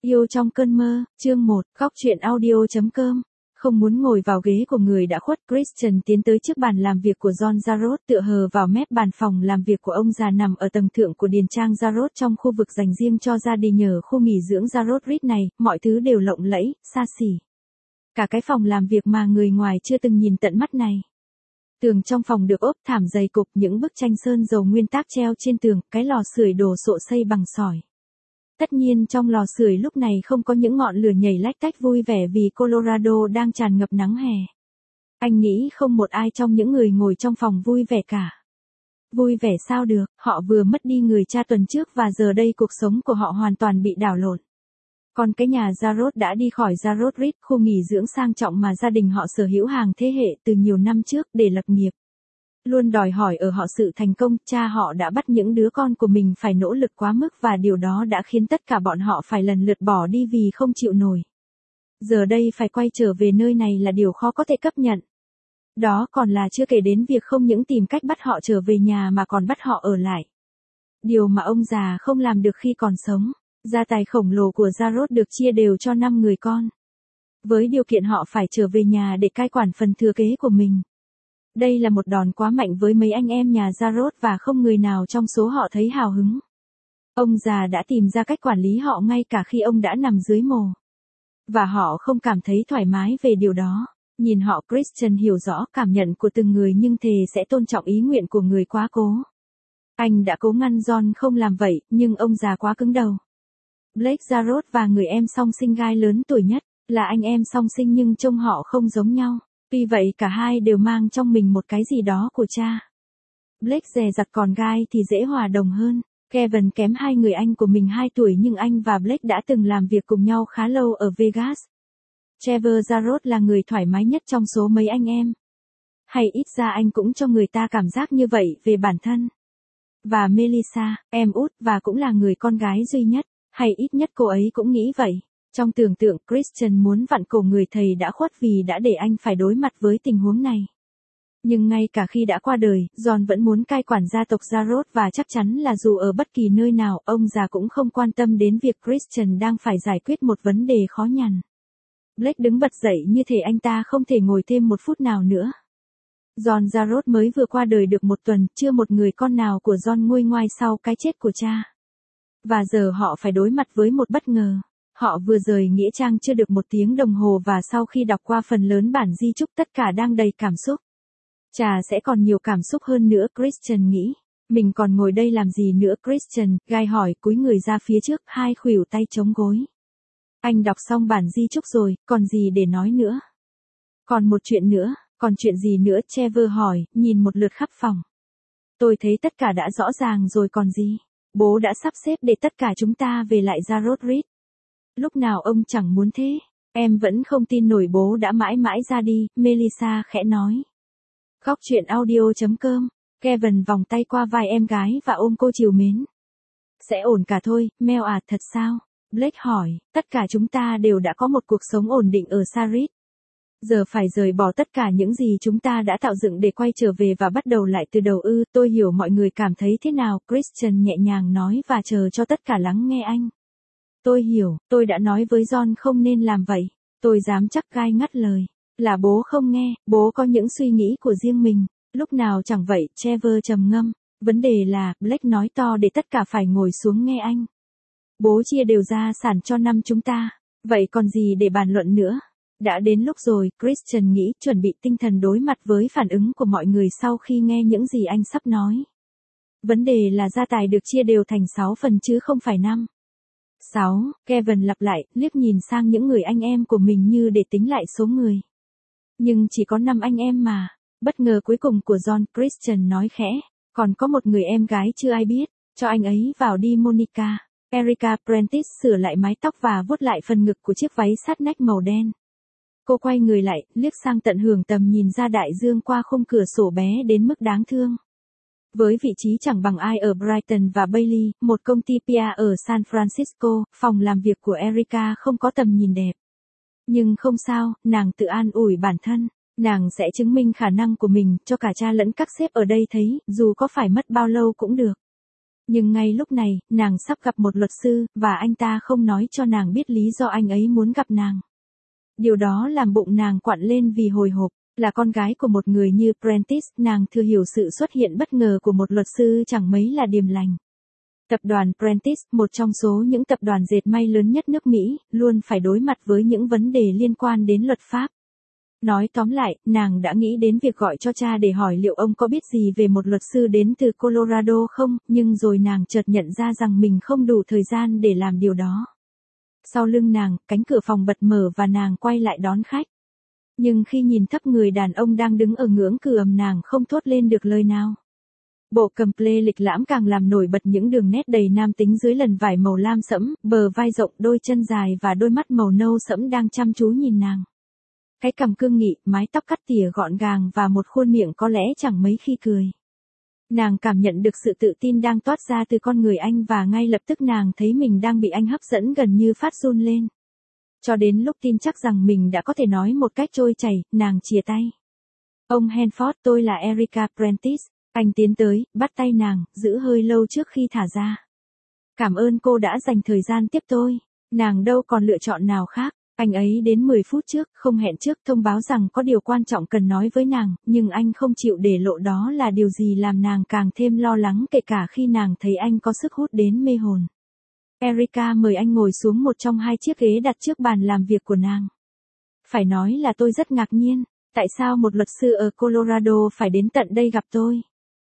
Yêu trong cơn mơ, chương 1, góc truyện audio.com. Không muốn ngồi vào ghế của người đã khuất, Christian tiến tới trước bàn làm việc của John Jarrod, tựa hờ vào mép bàn phòng làm việc của ông già nằm ở tầng thượng của điền trang Jarrod trong khu vực dành riêng cho gia đình ở khu nghỉ dưỡng Jarrod Ridge này, mọi thứ đều lộng lẫy, xa xỉ. Cả cái phòng làm việc mà người ngoài chưa từng nhìn tận mắt này. Tường trong phòng được ốp thảm dày cục, những bức tranh sơn dầu nguyên tác treo trên tường, cái lò sưởi đồ sộ xây bằng sỏi. Tất nhiên trong lò sưởi lúc này không có những ngọn lửa nhảy lách tách vui vẻ vì Colorado đang tràn ngập nắng hè. Anh nghĩ không một ai trong những người ngồi trong phòng vui vẻ cả. Vui vẻ sao được, họ vừa mất đi người cha tuần trước và giờ đây cuộc sống của họ hoàn toàn bị đảo lộn. Còn cái nhà Jarrod đã đi khỏi Jarrod Ridge, khu nghỉ dưỡng sang trọng mà gia đình họ sở hữu hàng thế hệ từ nhiều năm trước để lập nghiệp. Luôn đòi hỏi ở họ sự thành công, cha họ đã bắt những đứa con của mình phải nỗ lực quá mức và điều đó đã khiến tất cả bọn họ phải lần lượt bỏ đi vì không chịu nổi. Giờ đây phải quay trở về nơi này là điều khó có thể chấp nhận. Đó còn là chưa kể đến việc không những tìm cách bắt họ trở về nhà mà còn bắt họ ở lại. Điều mà ông già không làm được khi còn sống. Gia tài khổng lồ của Jarrod được chia đều cho 5 người con. Với điều kiện họ phải trở về nhà để cai quản phần thừa kế của mình. Đây là một đòn quá mạnh với mấy anh em nhà Jarrod và không người nào trong số họ thấy hào hứng. Ông già đã tìm ra cách quản lý họ ngay cả khi ông đã nằm dưới mồ. Và họ không cảm thấy thoải mái về điều đó. Nhìn họ, Christian hiểu rõ cảm nhận của từng người nhưng thề sẽ tôn trọng ý nguyện của người quá cố. Anh đã cố ngăn John không làm vậy, nhưng ông già quá cứng đầu. Blake Jarrod và người em song sinh gai lớn tuổi nhất, là anh em song sinh nhưng trông họ không giống nhau. Tuy vậy cả hai đều mang trong mình một cái gì đó của cha. Blake dè dặt còn gai thì dễ hòa đồng hơn. Kevin kém hai người anh của mình 2 tuổi nhưng anh và Blake đã từng làm việc cùng nhau khá lâu ở Vegas. Trevor Jarrod là người thoải mái nhất trong số mấy anh em. Hay ít ra anh cũng cho người ta cảm giác như vậy về bản thân. Và Melissa, em út và cũng là người con gái duy nhất. Hay ít nhất cô ấy cũng nghĩ vậy. Trong tưởng tượng, Christian muốn vặn cổ người thầy đã khuất vì đã để anh phải đối mặt với tình huống này. Nhưng ngay cả khi đã qua đời, John vẫn muốn cai quản gia tộc Jarrod và chắc chắn là dù ở bất kỳ nơi nào, ông già cũng không quan tâm đến việc Christian đang phải giải quyết một vấn đề khó nhằn. Blake đứng bật dậy như thể anh ta không thể ngồi thêm một phút nào nữa. John Jarrod mới vừa qua đời được 1 tuần, chưa một người con nào của John nguôi ngoai sau cái chết của cha. Và giờ họ phải đối mặt với một bất ngờ. Họ vừa rời nghĩa trang chưa được 1 tiếng đồng hồ và sau khi đọc qua phần lớn bản di chúc tất cả đang đầy cảm xúc. Chà sẽ còn nhiều cảm xúc hơn nữa, Christian nghĩ. Mình còn ngồi đây làm gì nữa, Christian, gai hỏi, cúi người ra phía trước, 2 khuỷu tay chống gối. Anh đọc xong bản di chúc rồi, còn gì để nói nữa? Còn một chuyện nữa, còn chuyện gì nữa, Trevor hỏi, nhìn một lượt khắp phòng. Tôi thấy tất cả đã rõ ràng rồi còn gì? Bố đã sắp xếp để tất cả chúng ta về lại Jarrod Ridge. Lúc nào ông chẳng muốn thế. Em vẫn không tin nổi bố đã mãi mãi ra đi, Melissa khẽ nói. Góc truyện audio.com. Kevin vòng tay qua vai em gái và ôm cô trìu mến. Sẽ ổn cả thôi, Mel à, thật sao? Blake hỏi, tất cả chúng ta đều đã có một cuộc sống ổn định ở Sarit. Giờ phải rời bỏ tất cả những gì chúng ta đã tạo dựng để quay trở về và bắt đầu lại từ đầu ư, tôi hiểu mọi người cảm thấy thế nào, Christian nhẹ nhàng nói và chờ cho tất cả lắng nghe anh. Tôi hiểu, tôi đã nói với John không nên làm vậy, tôi dám chắc gai ngắt lời. Là bố không nghe, bố có những suy nghĩ của riêng mình, lúc nào chẳng vậy, Trevor trầm ngâm. Vấn đề là, Blake nói to để tất cả phải ngồi xuống nghe anh. Bố chia đều gia sản cho 5 chúng ta, vậy còn gì để bàn luận nữa? Đã đến lúc rồi, Christian nghĩ, chuẩn bị tinh thần đối mặt với phản ứng của mọi người sau khi nghe những gì anh sắp nói. Vấn đề là gia tài được chia đều thành 6 phần chứ không phải 5. 6, Kevin lặp lại, liếc nhìn sang những người anh em của mình như để tính lại số người. Nhưng chỉ có 5 anh em mà. Bất ngờ cuối cùng của John, Christian nói khẽ, còn có một người em gái chưa ai biết, cho anh ấy vào đi Monica. Erica Prentice sửa lại mái tóc và vuốt lại phần ngực của chiếc váy sát nách màu đen. Cô quay người lại, liếc sang tận hưởng tầm nhìn ra đại dương qua khung cửa sổ bé đến mức đáng thương. Với vị trí chẳng bằng ai ở Brighton và Bailey, một công ty PR ở San Francisco, phòng làm việc của Erica không có tầm nhìn đẹp. Nhưng không sao, nàng tự an ủi bản thân, nàng sẽ chứng minh khả năng của mình cho cả cha lẫn các sếp ở đây thấy, dù có phải mất bao lâu cũng được. Nhưng ngay lúc này, nàng sắp gặp một luật sư, và anh ta không nói cho nàng biết lý do anh ấy muốn gặp nàng. Điều đó làm bụng nàng quặn lên vì hồi hộp. Là con gái của một người như Prentice, nàng thừa hiểu sự xuất hiện bất ngờ của một luật sư chẳng mấy là điềm lành. Tập đoàn Prentice, một trong số những tập đoàn dệt may lớn nhất nước Mỹ, luôn phải đối mặt với những vấn đề liên quan đến luật pháp. Nói tóm lại, nàng đã nghĩ đến việc gọi cho cha để hỏi liệu ông có biết gì về một luật sư đến từ Colorado không, nhưng rồi nàng chợt nhận ra rằng mình không đủ thời gian để làm điều đó. Sau lưng nàng, cánh cửa phòng bật mở và nàng quay lại đón khách. Nhưng khi nhìn thấp người đàn ông đang đứng ở ngưỡng cửa, nàng không thốt lên được lời nào. Bộ cầm ple lịch lãm càng làm nổi bật những đường nét đầy nam tính dưới lần vải màu lam sẫm, bờ vai rộng, đôi chân dài và đôi mắt màu nâu sẫm đang chăm chú nhìn nàng. Cái cằm cương nghị, mái tóc cắt tỉa gọn gàng và một khuôn miệng có lẽ chẳng mấy khi cười. Nàng cảm nhận được sự tự tin đang toát ra từ con người anh và ngay lập tức nàng thấy mình đang bị anh hấp dẫn gần như phát run lên. Cho đến lúc tin chắc rằng mình đã có thể nói một cách trôi chảy, nàng chìa tay. Ông Hanford, tôi là Erica Prentice. Anh tiến tới, bắt tay nàng, giữ hơi lâu trước khi thả ra. Cảm ơn cô đã dành thời gian tiếp tôi. Nàng đâu còn lựa chọn nào khác. Anh ấy đến 10 phút trước, không hẹn trước, thông báo rằng có điều quan trọng cần nói với nàng, nhưng anh không chịu để lộ đó là điều gì làm nàng càng thêm lo lắng, kể cả khi nàng thấy anh có sức hút đến mê hồn. Erica mời anh ngồi xuống một trong hai chiếc ghế đặt trước bàn làm việc của nàng. Phải nói là tôi rất ngạc nhiên, tại sao một luật sư ở Colorado phải đến tận đây gặp tôi?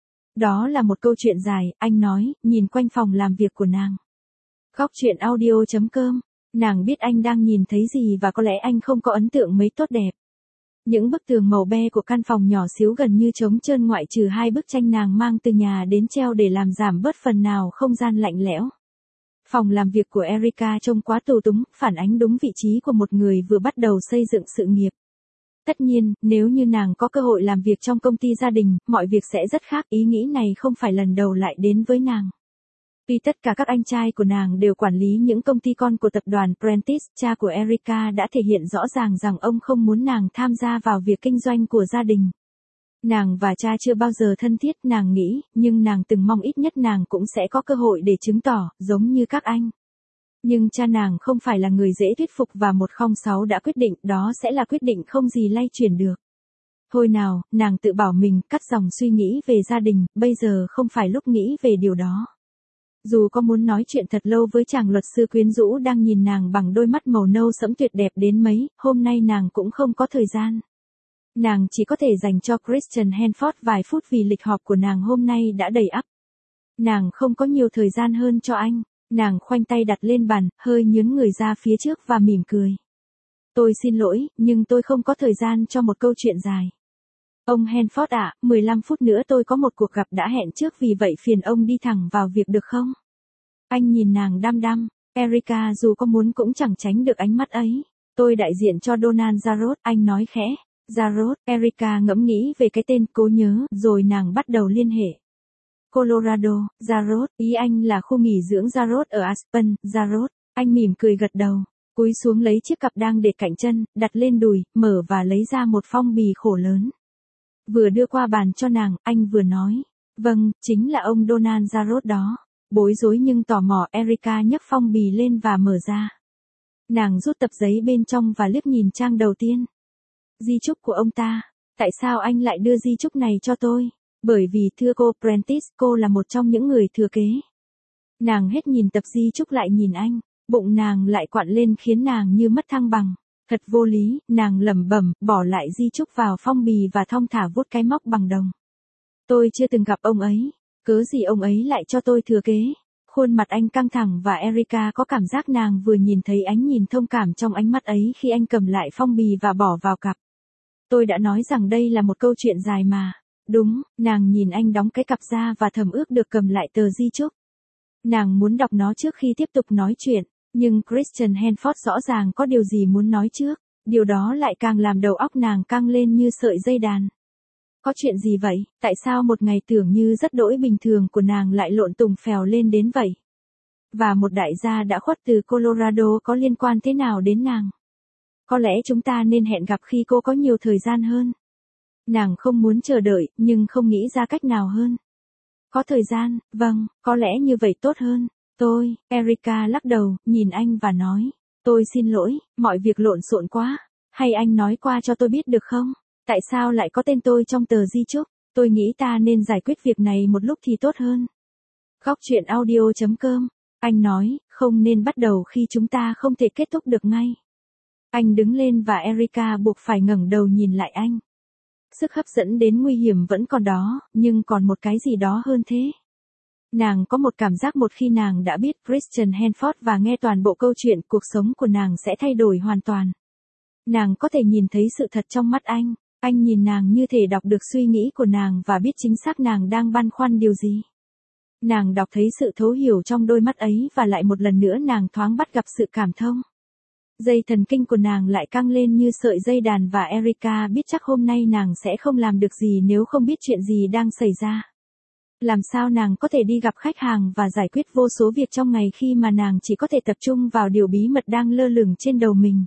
Đó là một câu chuyện dài, anh nói, nhìn quanh phòng làm việc của nàng. Góc truyện audio.com. Nàng biết anh đang nhìn thấy gì và có lẽ anh không có ấn tượng mấy tốt đẹp. Những bức tường màu be của căn phòng nhỏ xíu gần như trống trơn ngoại trừ hai bức tranh nàng mang từ nhà đến treo để làm giảm bớt phần nào không gian lạnh lẽo. Phòng làm việc của Erica trông quá tù túng, phản ánh đúng vị trí của một người vừa bắt đầu xây dựng sự nghiệp. Tất nhiên, nếu như nàng có cơ hội làm việc trong công ty gia đình, mọi việc sẽ rất khác. Ý nghĩ này không phải lần đầu lại đến với nàng. Tuy tất cả các anh trai của nàng đều quản lý những công ty con của tập đoàn Prentice, cha của Erica đã thể hiện rõ ràng rằng ông không muốn nàng tham gia vào việc kinh doanh của gia đình. Nàng và cha chưa bao giờ thân thiết, nàng nghĩ, nhưng nàng từng mong ít nhất nàng cũng sẽ có cơ hội để chứng tỏ, giống như các anh. Nhưng cha nàng không phải là người dễ thuyết phục và 106 đã quyết định, đó sẽ là quyết định không gì lay chuyển được. Thôi nào, nàng tự bảo mình, cắt dòng suy nghĩ về gia đình, bây giờ không phải lúc nghĩ về điều đó. Dù có muốn nói chuyện thật lâu với chàng luật sư quyến rũ đang nhìn nàng bằng đôi mắt màu nâu sẫm tuyệt đẹp đến mấy, hôm nay nàng cũng không có thời gian. Nàng chỉ có thể dành cho Christian Hanford vài phút vì lịch họp của nàng hôm nay đã đầy ắp. Nàng không có nhiều thời gian hơn cho anh. Nàng khoanh tay đặt lên bàn, hơi nhướng người ra phía trước và mỉm cười. Tôi xin lỗi, nhưng tôi không có thời gian cho một câu chuyện dài. Ông Hanford ạ, 15 phút nữa tôi có một cuộc gặp đã hẹn trước, vì vậy phiền ông đi thẳng vào việc được không? Anh nhìn nàng đăm đăm. Erica dù có muốn cũng chẳng tránh được ánh mắt ấy. Tôi đại diện cho Donald Jarrod, anh nói khẽ. Jarrod, Erica ngẫm nghĩ về cái tên, cố nhớ, rồi nàng bắt đầu liên hệ. Colorado, Jarrod, ý anh là khu nghỉ dưỡng Jarrod ở Aspen, Jarrod. Anh mỉm cười gật đầu, cúi xuống lấy chiếc cặp đang để cạnh chân, đặt lên đùi, mở và lấy ra một phong bì khổ lớn. Vừa đưa qua bàn cho nàng, anh vừa nói, vâng, chính là ông Donald Jarrod đó. Bối rối nhưng tò mò, Erica nhấc phong bì lên và mở ra. Nàng rút tập giấy bên trong và liếc nhìn trang đầu tiên. Di chúc của ông ta. Tại sao anh lại đưa di chúc này cho tôi? Bởi vì thưa cô Prentice, cô là một trong những người thừa kế. Nàng hết nhìn tập di chúc lại nhìn anh, bụng nàng lại quặn lên khiến nàng như mất thăng bằng. Thật vô lý, nàng lẩm bẩm, bỏ lại di chúc vào phong bì và thong thả vuốt cái móc bằng đồng. Tôi chưa từng gặp ông ấy, cớ gì ông ấy lại cho tôi thừa kế? Khuôn mặt anh căng thẳng và Erica có cảm giác nàng vừa nhìn thấy ánh nhìn thông cảm trong ánh mắt ấy khi anh cầm lại phong bì và bỏ vào cặp. Tôi đã nói rằng đây là một câu chuyện dài mà. Đúng, nàng nhìn anh đóng cái cặp ra và thầm ước được cầm lại tờ di chúc. Nàng muốn đọc nó trước khi tiếp tục nói chuyện, nhưng Christian Hanford rõ ràng có điều gì muốn nói trước, điều đó lại càng làm đầu óc nàng căng lên như sợi dây đàn. Có chuyện gì vậy, tại sao một ngày tưởng như rất đỗi bình thường của nàng lại lộn tùng phèo lên đến vậy? Và một đại gia đã khuất từ Colorado có liên quan thế nào đến nàng? Có lẽ chúng ta nên hẹn gặp khi cô có nhiều thời gian hơn. Nàng không muốn chờ đợi, nhưng không nghĩ ra cách nào hơn. Có thời gian, vâng, có lẽ như vậy tốt hơn. Erica lắc đầu, nhìn anh và nói. Tôi xin lỗi, mọi việc lộn xộn quá. Hay anh nói qua cho tôi biết được không? Tại sao lại có tên tôi trong tờ di chúc? Tôi nghĩ ta nên giải quyết việc này một lúc thì tốt hơn. Góc chuyện audio.com. Anh nói, không nên bắt đầu khi chúng ta không thể kết thúc được ngay. Anh đứng lên và Erica buộc phải ngẩng đầu nhìn lại anh. Sức hấp dẫn đến nguy hiểm vẫn còn đó, nhưng còn một cái gì đó hơn thế. Nàng có một cảm giác một khi nàng đã biết Christian Hanford và nghe toàn bộ câu chuyện, cuộc sống của nàng sẽ thay đổi hoàn toàn. Nàng có thể nhìn thấy sự thật trong mắt anh nhìn nàng như thể đọc được suy nghĩ của nàng và biết chính xác nàng đang băn khoăn điều gì. Nàng đọc thấy sự thấu hiểu trong đôi mắt ấy và lại một lần nữa nàng thoáng bắt gặp sự cảm thông. Dây thần kinh của nàng lại căng lên như sợi dây đàn và Erica biết chắc hôm nay nàng sẽ không làm được gì nếu không biết chuyện gì đang xảy ra. Làm sao nàng có thể đi gặp khách hàng và giải quyết vô số việc trong ngày khi mà nàng chỉ có thể tập trung vào điều bí mật đang lơ lửng trên đầu mình.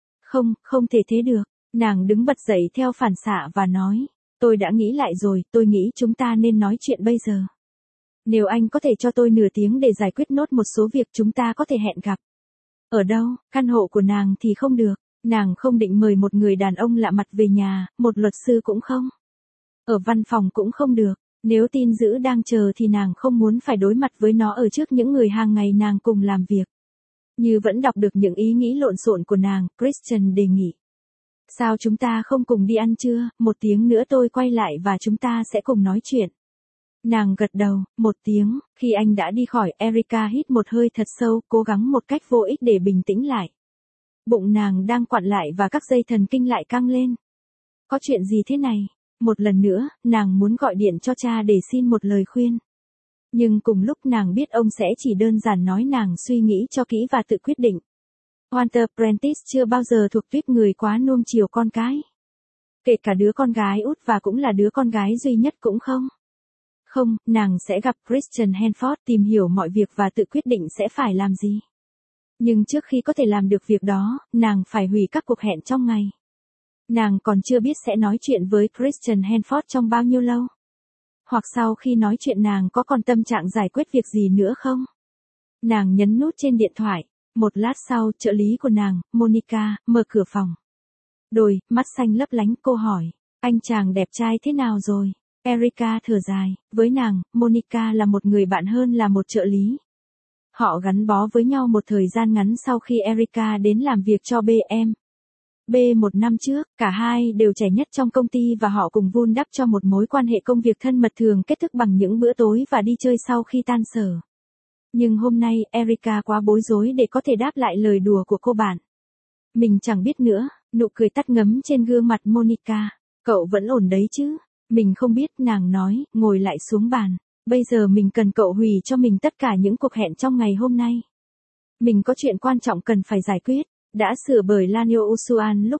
Không thể thế được. Nàng đứng bật dậy theo phản xạ và nói. Tôi đã nghĩ lại rồi, tôi nghĩ chúng ta nên nói chuyện bây giờ. Nếu anh có thể cho tôi nửa tiếng để giải quyết nốt một số việc chúng ta có thể hẹn gặp. Ở đâu? Căn hộ của nàng thì không được. Nàng không định mời một người đàn ông lạ mặt về nhà, một luật sư cũng không. Ở văn phòng cũng không được. Nếu tin dữ đang chờ thì nàng không muốn phải đối mặt với nó ở trước những người hàng ngày nàng cùng làm việc. Như vẫn đọc được những ý nghĩ lộn xộn của nàng, Christian đề nghị. Sao chúng ta không cùng đi ăn trưa, 1 tiếng nữa tôi quay lại và chúng ta sẽ cùng nói chuyện. Nàng gật đầu, 1 tiếng, khi anh đã đi khỏi, Erica hít một hơi thật sâu, cố gắng một cách vô ích để bình tĩnh lại. Bụng nàng đang quặn lại và các dây thần kinh lại căng lên. Có chuyện gì thế này? Một lần nữa, nàng muốn gọi điện cho cha để xin một lời khuyên. Nhưng cùng lúc nàng biết ông sẽ chỉ đơn giản nói nàng suy nghĩ cho kỹ và tự quyết định. Walter Prentice chưa bao giờ thuộc tuýp người quá nuông chiều con cái. Kể cả đứa con gái út và cũng là đứa con gái duy nhất cũng không. Không, nàng sẽ gặp Christian Hanford, tìm hiểu mọi việc và tự quyết định sẽ phải làm gì. Nhưng trước khi có thể làm được việc đó, nàng phải hủy các cuộc hẹn trong ngày. Nàng còn chưa biết sẽ nói chuyện với Christian Hanford trong bao nhiêu lâu. Hoặc sau khi nói chuyện nàng có còn tâm trạng giải quyết việc gì nữa không? Nàng nhấn nút trên điện thoại. Một lát sau, trợ lý của nàng, Monica, mở cửa phòng. Mắt xanh lấp lánh, cô hỏi. Anh chàng đẹp trai thế nào rồi? Erica thở dài. Với nàng, Monica là một người bạn hơn là một trợ lý. Họ gắn bó với nhau một thời gian ngắn sau khi Erica đến làm việc cho một năm trước, cả hai đều trẻ nhất trong công ty và họ cùng vun đắp cho một mối quan hệ công việc thân mật thường kết thúc bằng những bữa tối và đi chơi sau khi tan sở. Nhưng hôm nay, Erica quá bối rối để có thể đáp lại lời đùa của cô bạn. Mình chẳng biết nữa, nụ cười tắt ngấm trên gương mặt Monica. Cậu vẫn ổn đấy chứ? Mình không biết, nàng nói, ngồi lại xuống bàn. Bây giờ mình cần cậu hủy cho mình tất cả những cuộc hẹn trong ngày hôm nay. Mình có chuyện quan trọng cần phải giải quyết. Đã sửa bởi Lanyo Usuan lúc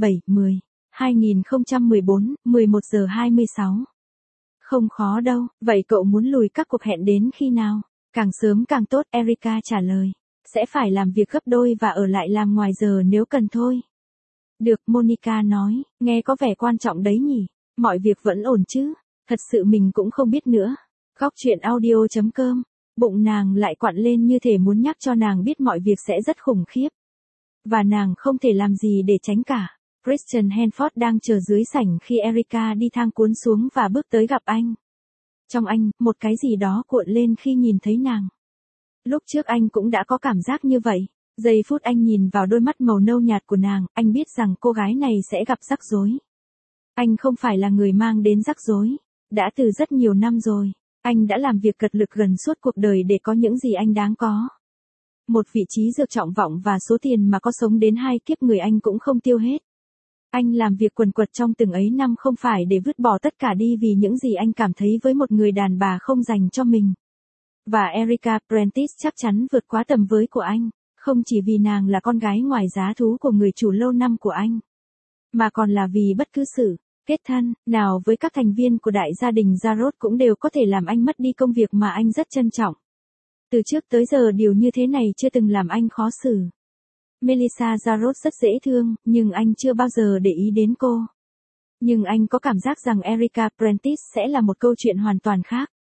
27/10/2014, 11 giờ 26. Không khó đâu, vậy cậu muốn lùi các cuộc hẹn đến khi nào? Càng sớm càng tốt, Erica trả lời. Sẽ phải làm việc gấp đôi và ở lại làm ngoài giờ nếu cần thôi. Được, Monica nói, nghe có vẻ quan trọng đấy nhỉ. Mọi việc vẫn ổn chứ? Thật sự mình cũng không biết nữa. Góc chuyện audio.com. Bụng nàng lại quặn lên như thể muốn nhắc cho nàng biết mọi việc sẽ rất khủng khiếp. Và nàng không thể làm gì để tránh cả. Christian Hanford đang chờ dưới sảnh khi Erica đi thang cuốn xuống và bước tới gặp anh. Trong anh, một cái gì đó cuộn lên khi nhìn thấy nàng. Lúc trước anh cũng đã có cảm giác như vậy. Giây phút anh nhìn vào đôi mắt màu nâu nhạt của nàng, anh biết rằng cô gái này sẽ gặp rắc rối. Anh không phải là người mang đến rắc rối. Đã từ rất nhiều năm rồi, anh đã làm việc cật lực gần suốt cuộc đời để có những gì anh đáng có. Một vị trí dược trọng vọng và số tiền mà có sống đến 2 kiếp người anh cũng không tiêu hết. Anh làm việc quần quật trong từng ấy năm không phải để vứt bỏ tất cả đi vì những gì anh cảm thấy với một người đàn bà không dành cho mình. Và Erica Prentice chắc chắn vượt quá tầm với của anh, không chỉ vì nàng là con gái ngoài giá thú của người chủ lâu năm của anh, mà còn là vì bất cứ sự kết thân nào với các thành viên của đại gia đình Jarrod cũng đều có thể làm anh mất đi công việc mà anh rất trân trọng. Từ trước tới giờ điều như thế này chưa từng làm anh khó xử. Melissa Jarrod rất dễ thương, nhưng anh chưa bao giờ để ý đến cô. Nhưng anh có cảm giác rằng Erica Prentice sẽ là một câu chuyện hoàn toàn khác.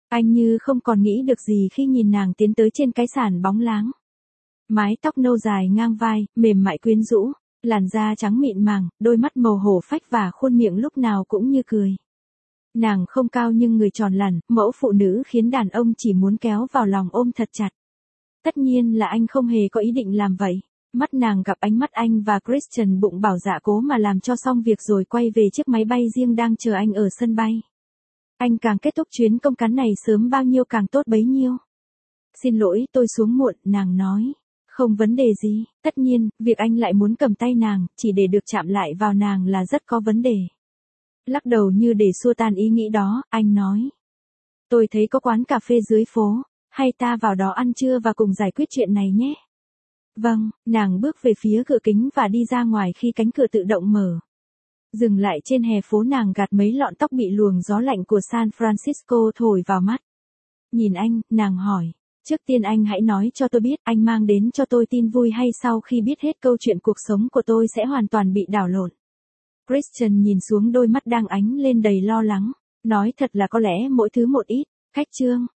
Anh như không còn nghĩ được gì khi nhìn nàng tiến tới trên cái sàn bóng láng. Mái tóc nâu dài ngang vai, mềm mại quyến rũ, làn da trắng mịn màng, đôi mắt màu hổ phách và khuôn miệng lúc nào cũng như cười. Nàng không cao nhưng người tròn lẳn, mẫu phụ nữ khiến đàn ông chỉ muốn kéo vào lòng ôm thật chặt. Tất nhiên là anh không hề có ý định làm vậy. Mắt nàng gặp ánh mắt anh và Christian bụng bảo dạ cố mà làm cho xong việc rồi quay về chiếc máy bay riêng đang chờ anh ở sân bay. Anh càng kết thúc chuyến công cán này sớm bao nhiêu càng tốt bấy nhiêu. Xin lỗi tôi xuống muộn, nàng nói. Không vấn đề gì, tất nhiên, việc anh lại muốn cầm tay nàng, chỉ để được chạm lại vào nàng là rất có vấn đề. Lắc đầu như để xua tan ý nghĩ đó, anh nói. Tôi thấy có quán cà phê dưới phố, hay ta vào đó ăn trưa và cùng giải quyết chuyện này nhé. Vâng, nàng bước về phía cửa kính và đi ra ngoài khi cánh cửa tự động mở. Dừng lại trên hè phố, nàng gạt mấy lọn tóc bị luồng gió lạnh của San Francisco thổi vào mắt. Nhìn anh, nàng hỏi. Trước tiên anh hãy nói cho tôi biết anh mang đến cho tôi tin vui hay sau khi biết hết câu chuyện cuộc sống của tôi sẽ hoàn toàn bị đảo lộn. Christian nhìn xuống đôi mắt đang ánh lên đầy lo lắng. Nói thật là có lẽ mỗi thứ một ít. Khách trương,